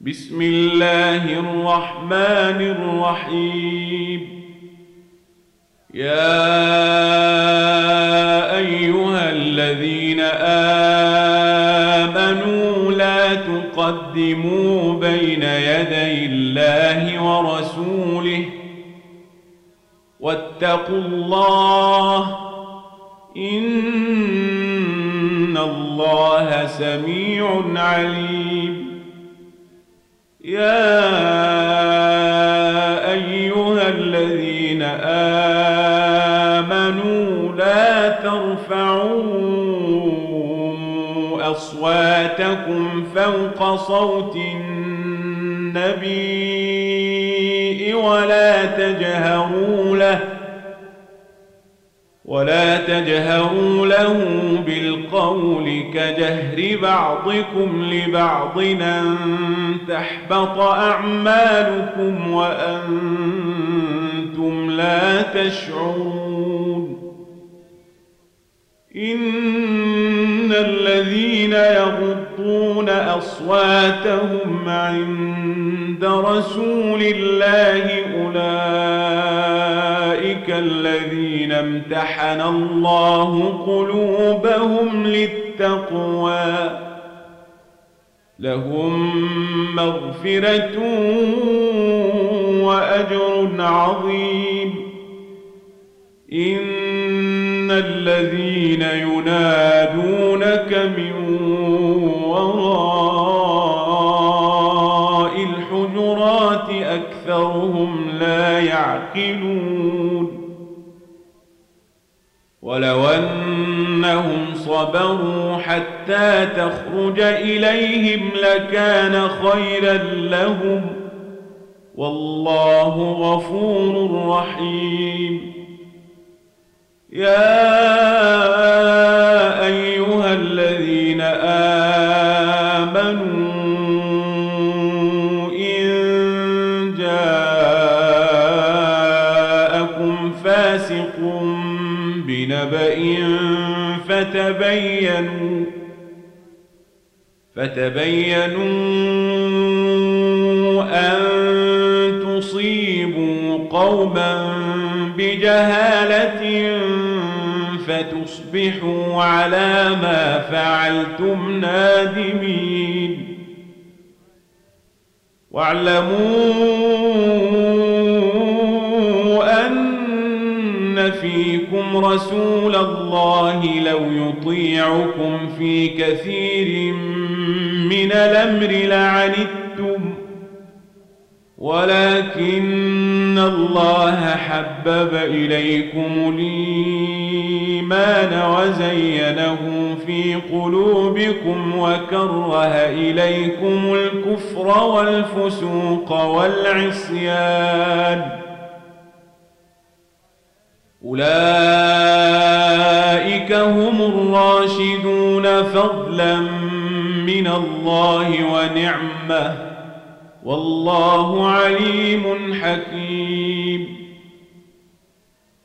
بسم الله الرحمن الرحيم. يا أيها الذين آمنوا لا تقدموا بين يدي الله ورسوله واتقوا الله إن الله سميع عليم. يا أيها الذين آمنوا لا ترفعوا أصواتكم فوق صوت النبي ولا تجهروا له بالقول كجهر بعضكم لبعض أن تحبط أعمالكم وأنتم لا تشعرون. إن الذين يغضون أصواتهم عند رسول الله أولئك الذين امتحن الله قلوبهم للتقوى لهم مغفرة وأجر عظيم. إن الذين ينادونك من وراء الحجرات أكثرهم لا يعقلون. ولو أنهم صبروا حتى تخرج إليهم لكان خيرا لهم والله غفور رحيم. يا أيها الذين آمنوا إن جاءكم فاسق بنبأ فتبينوا أن تصيبوا قوما بجهالة فتصبحوا على ما فعلتم نادمين. واعلموا أن فيكم رسول الله لو يطيعكم في كثير من الأمر لعنتم ولكن الله حبب إليكم الإيمان وزينه في قلوبكم وكره إليكم الكفر والفسوق والعصيان أولئك هم الراشدون فضلا من الله ونعمة والله عليم حكيم.